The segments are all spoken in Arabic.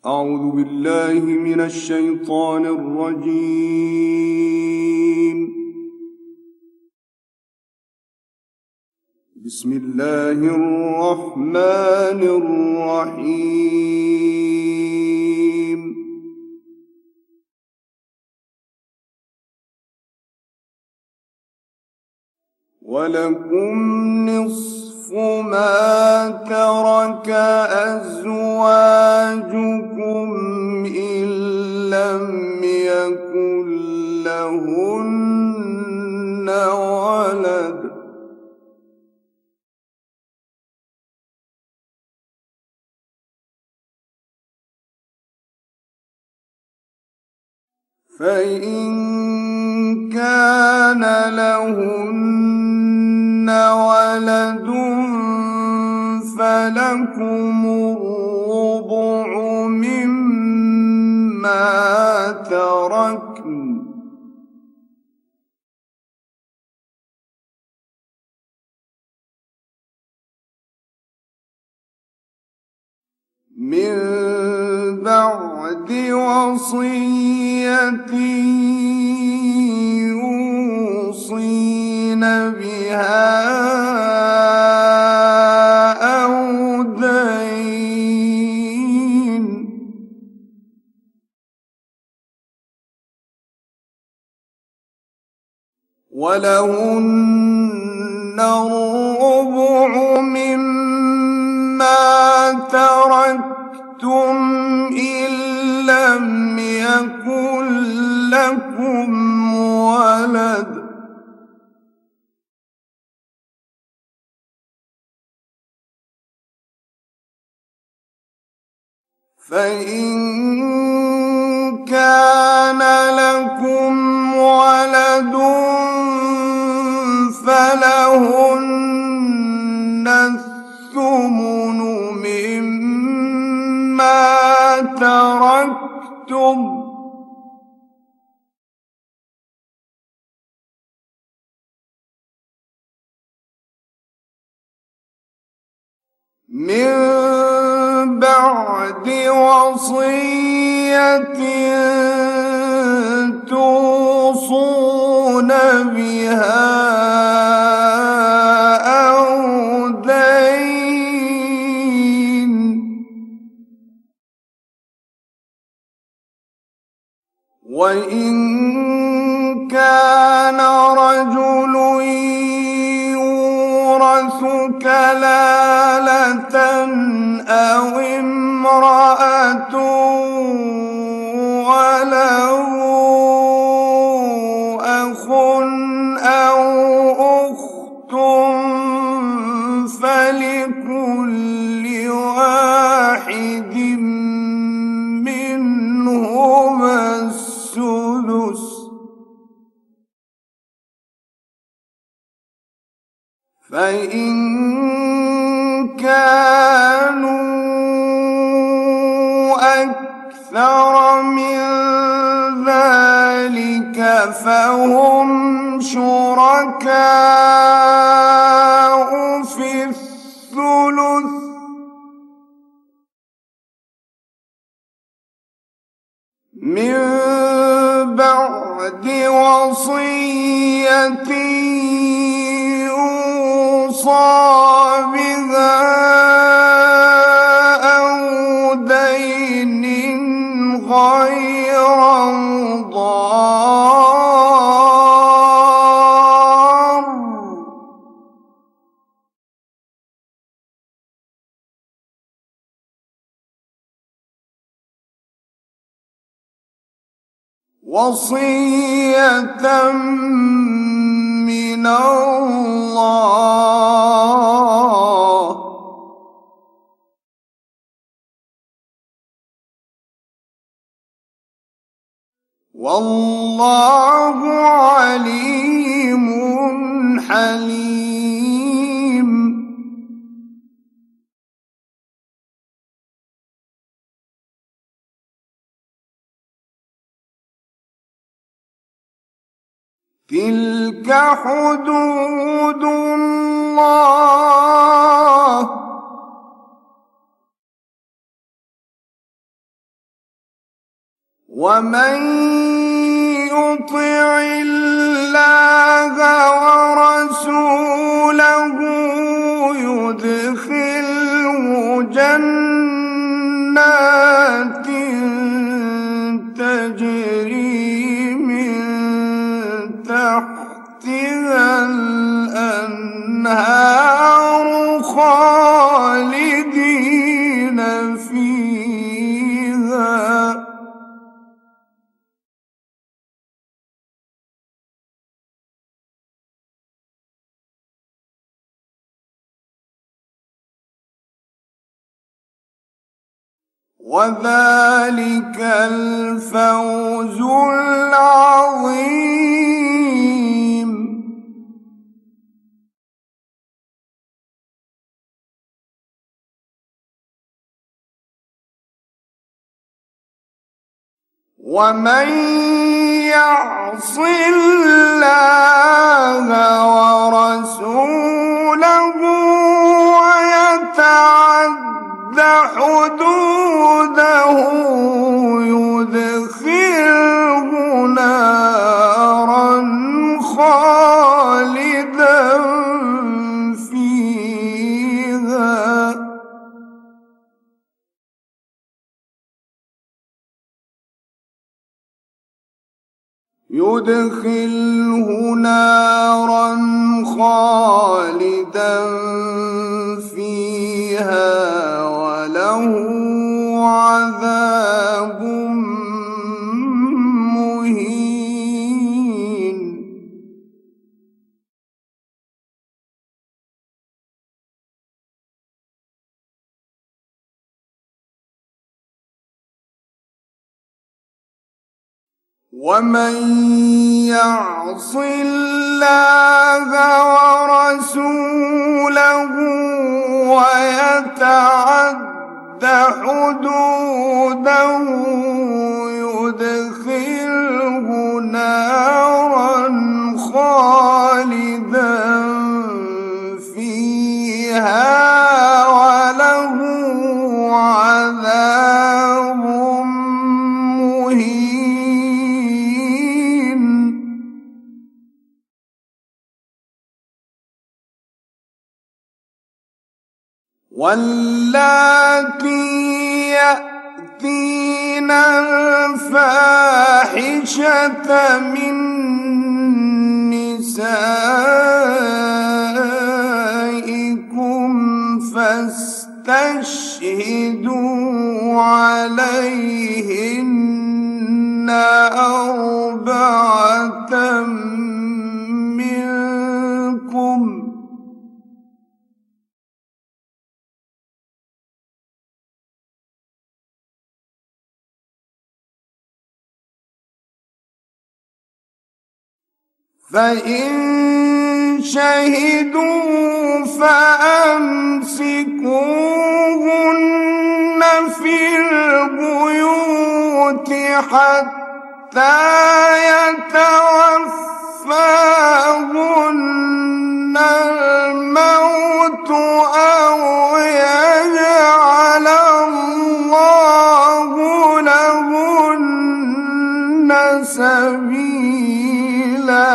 أعوذ بالله من الشيطان الرجيم. بسم الله الرحمن الرحيم. ولكم نصف ما ترك أزواجكم إن لم يكن لهن ولد، فإن كان لهن ولد فلكم الربع مما تركن من بعد وصية يوصين بها أو دين، ولهن الربع مما تركتم إن لم يكن لكم ولد، فإن كان لكم ولد فلهن الثمن مما تركتم من بعد وصية توصون بها أو دين، وإن كان رجل يورث كلالة أو امرأة وله أخ أو أخت فلكل واحد منهما السدس، فإن كانوا أكثر من ذلك فهم شركاء في الثلث من بعد وصية يوصى بها أو دين غير مضار، وصية من الله، والله عليم حليم. تلك حدود الله ومن يطع الله ورسوله يدخله جنات تجري من تحتها الأنهار خالدين فيها. وذلك الفوز العظيم. ومن يعص الله ورسوله ويتعد حدوده يدخله نارا خالدا فيها. يدخله نارا خالدا فيها وله عذاب مهين. ومن يعص الله ورسوله ويتعد حدوده يدخله نارا خالدا فيها وله عذاب مهين. واللاتي يأتين الفاحشة من نسائكم فاستشهدوا عليهن أربعة منكم فإن شهدوا فأمسكوهن في البيوت حتى يتوفاهن الموت أو يجعل الله لهن سبيلا.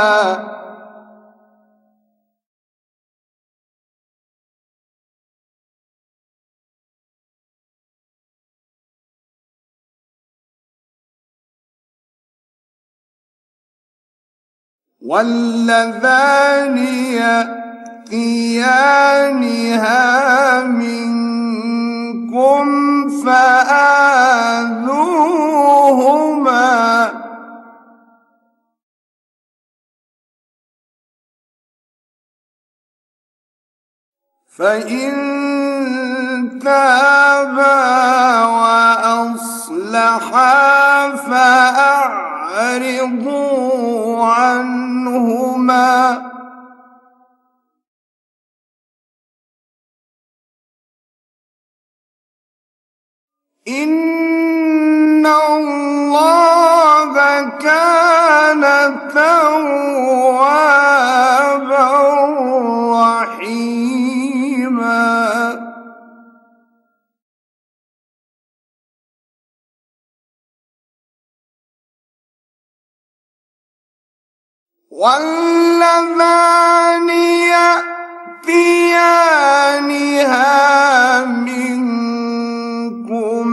واللذان يأتيانها منكم فآذوهما فإن تابا وأصلحا فأعرضوا عنهما إن الله كان توابا رحيما. واللذان يأتيانها منكم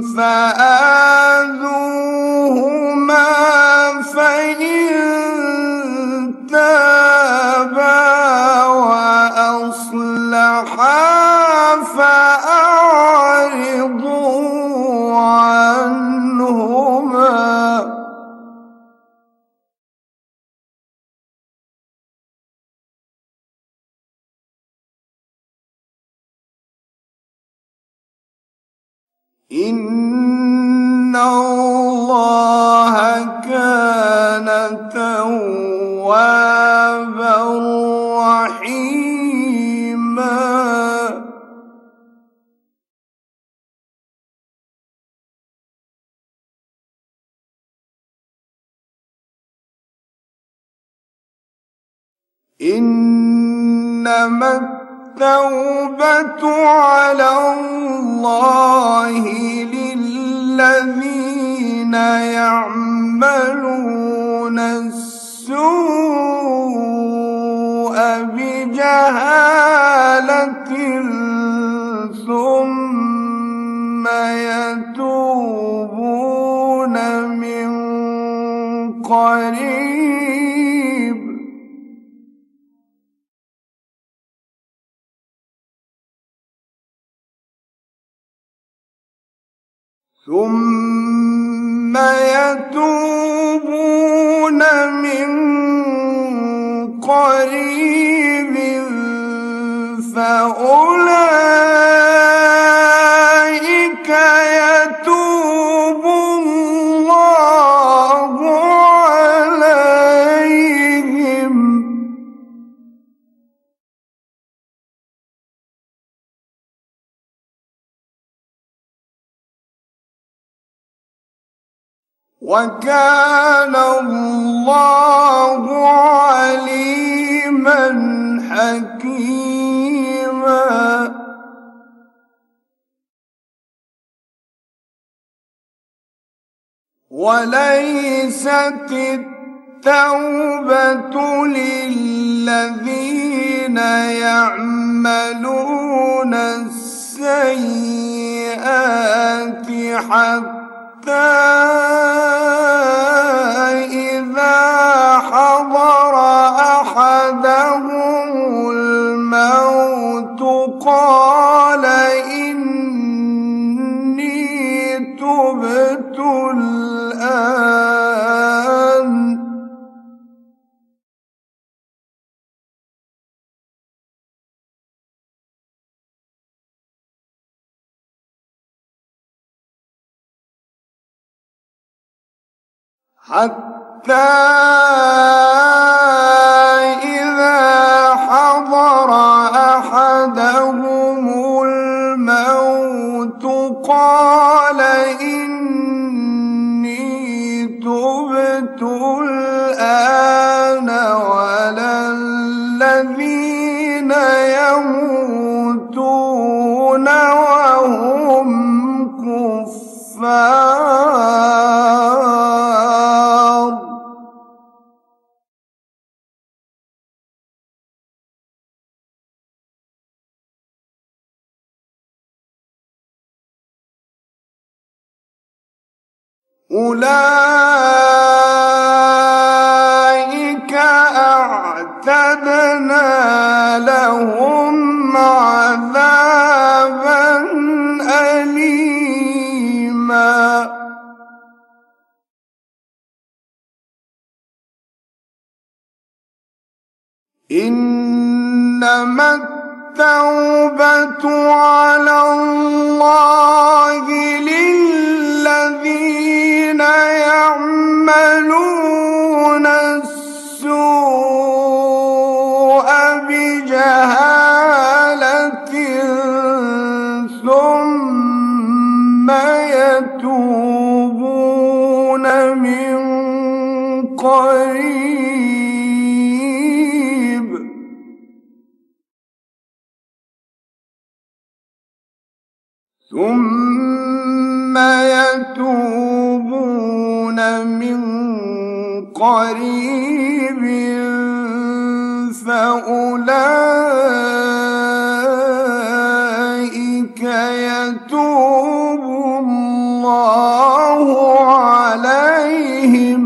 فآذوهما فإن تابا وأصلحا فأعرضوا عنهما إن الله كان توابا رحيما إنما التوبة على الله للذين يعملون السوء بجهالة ثم يتوبون من قريب فأولئك يتوب الله عليهم وكان الله عليما حكيما وليست التوبة للذين يعملون السيئات حتى إذا حضر أحدهم الموت قال إني تبت الآن حتى إذا حضر أحدهم الموت قال إني تبت الآن ولا الذين يموتون وهم كفار أولئك أعتدنا لهم عذابا أليما إنما التوبة على الله للذين يعملون السوء بجهالة ثم يتوبون من قريب قريب فأولئك يتوب الله عليهم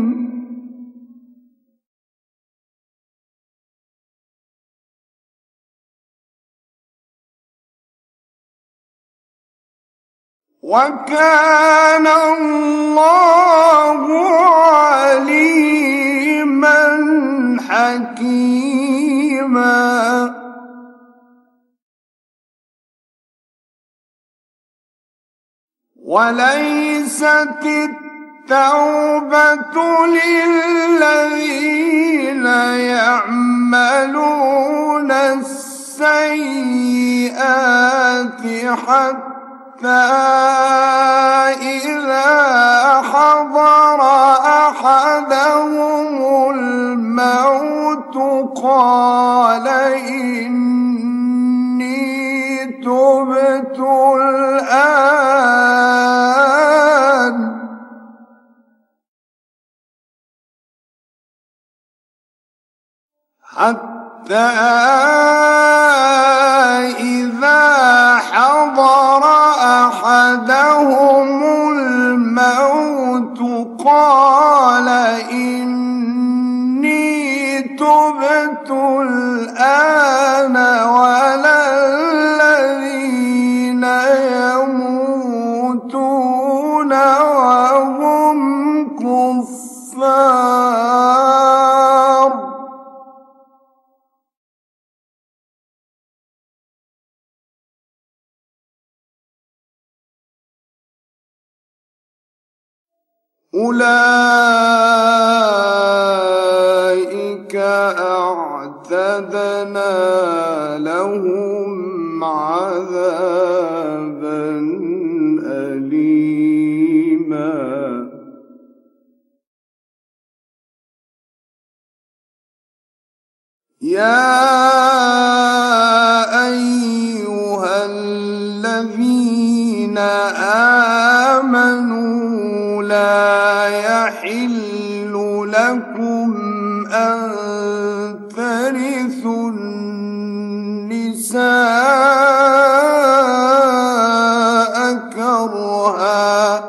وكان الله عليما حكيما. وليست التوبة للذين يعملون السيئات حتى إذا حضر أحدهم الموت قال إني تبت الآن حتى إذا حضر أحدهم الموت قال إني تبت الآن ولا الذين يموتون وهم كفار. أولئك أعتدنا لهم عذابا أليما. يا أيها الذين آمنوا لا يحل لكم أن ترثوا النساء كرها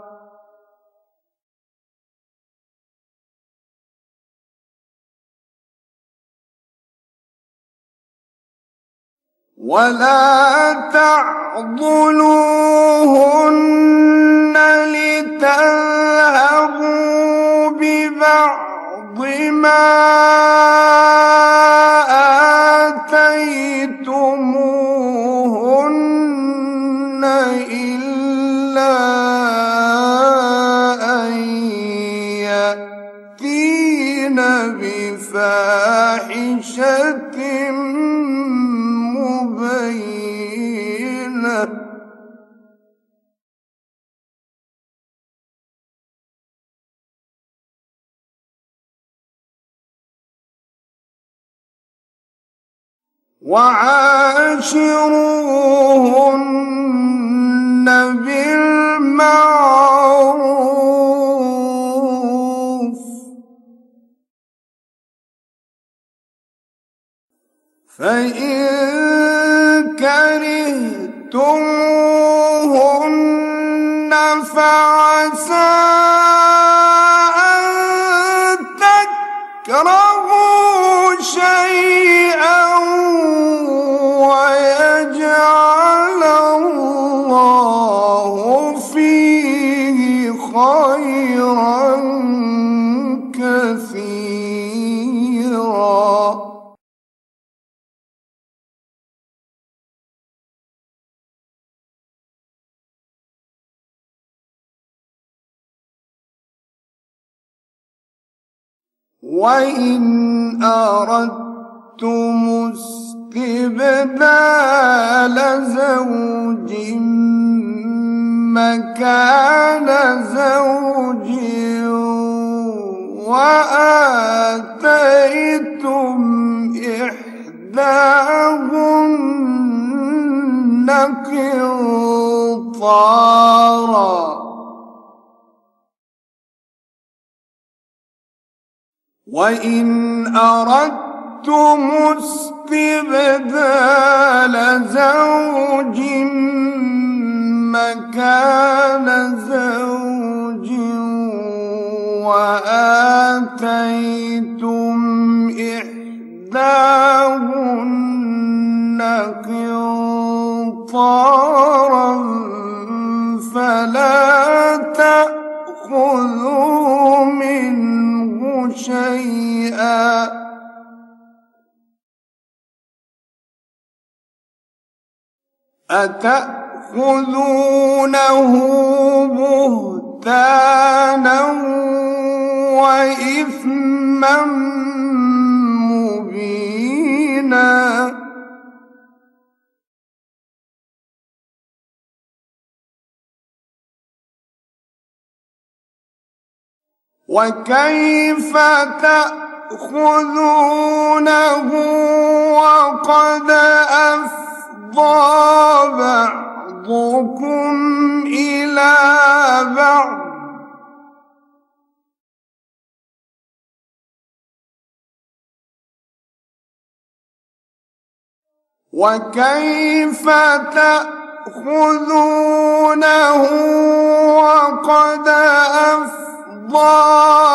ولا تعضلوهن لتذهبوا ببعض ما آتيتموهن إلا أن يأتين بفاحشة مبينة وعاشروهن بالمعروف فإن كرهتموهن فعسى أن تكرهوا شيئا ويجعل الله فيه خيرا كثيرا. وإن أردتم استبدال زوج مكان زوج وآتيتم إحداهن قنطارا وإن أردتم استبدال زوج مكان زوج وآتيتم إحداهن قنطارا فلا تأخذوا منه شيئا أتأخذونه بهتانا وإثما مبينا وكيف تأخذونه وقد أفضى بعضكم إلى بعض وكيف تأخذونه وقد أفضى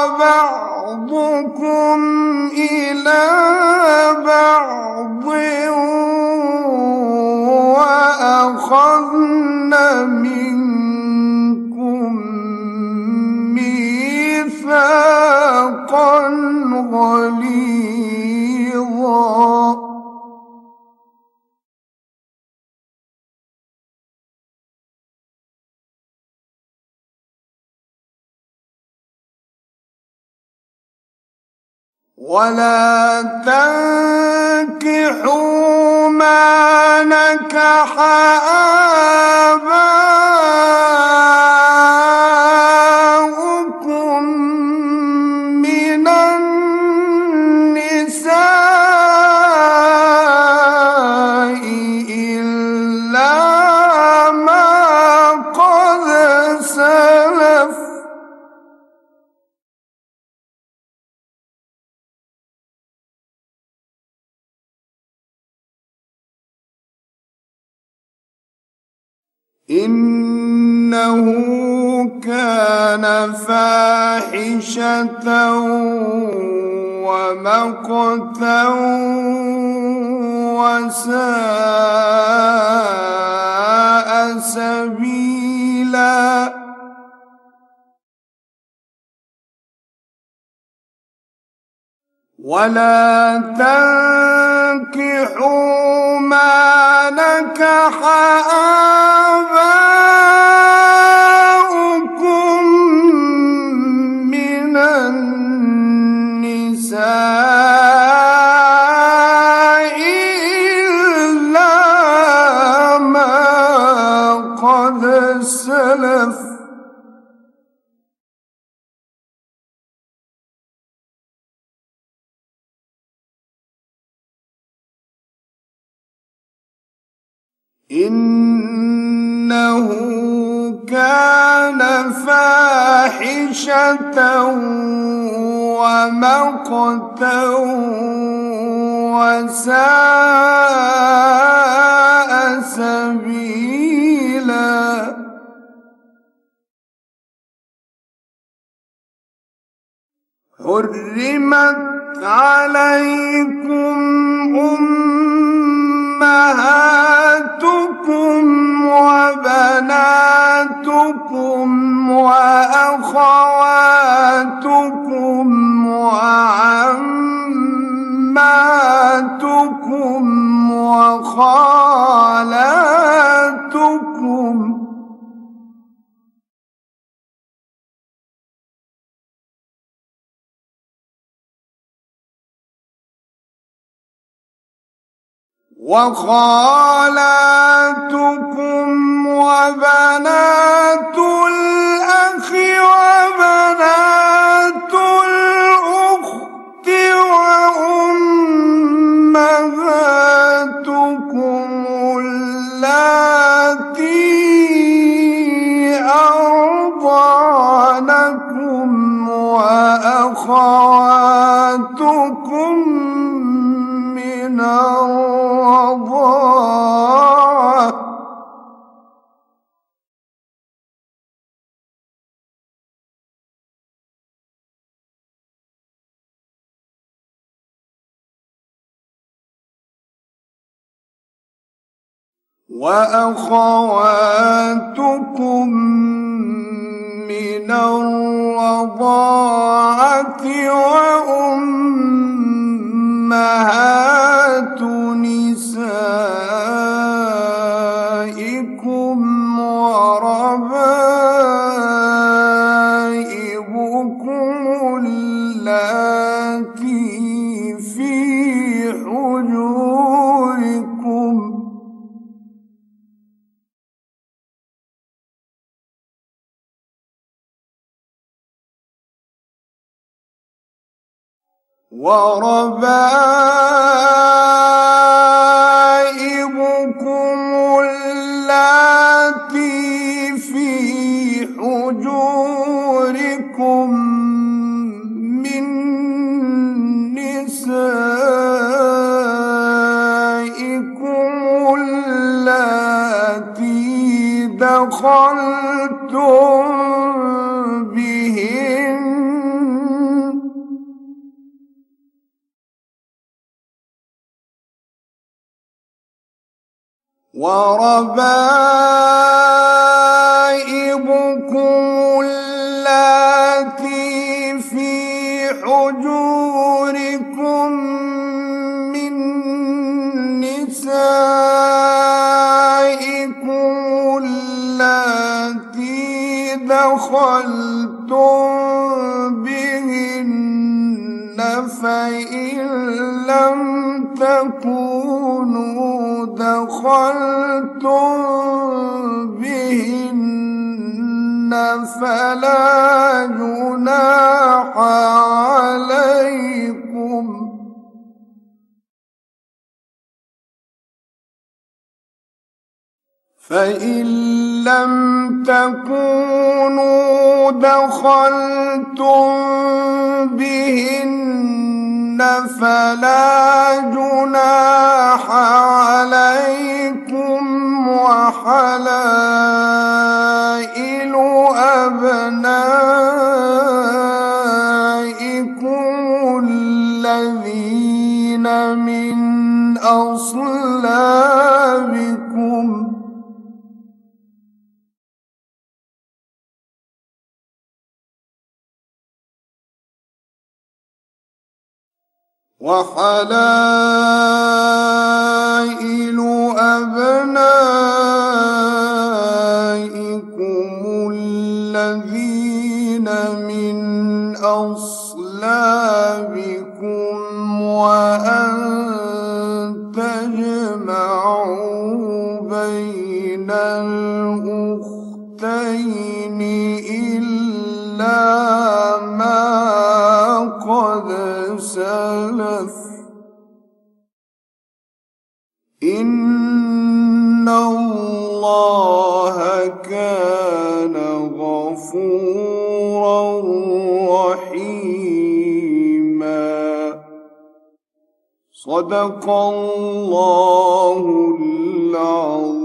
بعضكم إلى بعض وأخذن منكم ميثاقا غليظا ولا تنكحوا ما نكح آباؤكم من النساء إلا ما قد سلف إنه كان فاحشة ومقتا وساء سبيلا ولا تنكحوا ما نكح آباؤكم من النساء إلا ما قد سلف إنه كان فاحشة ومقتا وساء سبيلا حرمت عليكم أمهاتكم وبناتكم وأخواتكم وعماتكم وخالاتكم وخالاتكم وبنات الأخ وبنات الأخت وأمهاتكم اللاتي أرضعنكم وأخواتكم وأخواتكم من الرضاعة وأمهات نسائكم وربائبكم اللاتي في حجوركم اللاتي في حجوركم من نسائكم اللاتي دخلتم بهن وربائبكم اللاتي في حجوركم من نسائكم اللاتي دخلتم بهن فإن لم تكونوا دخلتم بهن فلا جناح عليكم فإن لم تكونوا دخلتم بهن فلا جناح عليكم وحلائل أبنائكم الذين من أصلابكم وحلائل أبنائكم الذين من أصلابكم وأن تجمعوا بين الأختين إلا ما قد سلف إن الله كان غفورا رحيما صدق الله العظيم.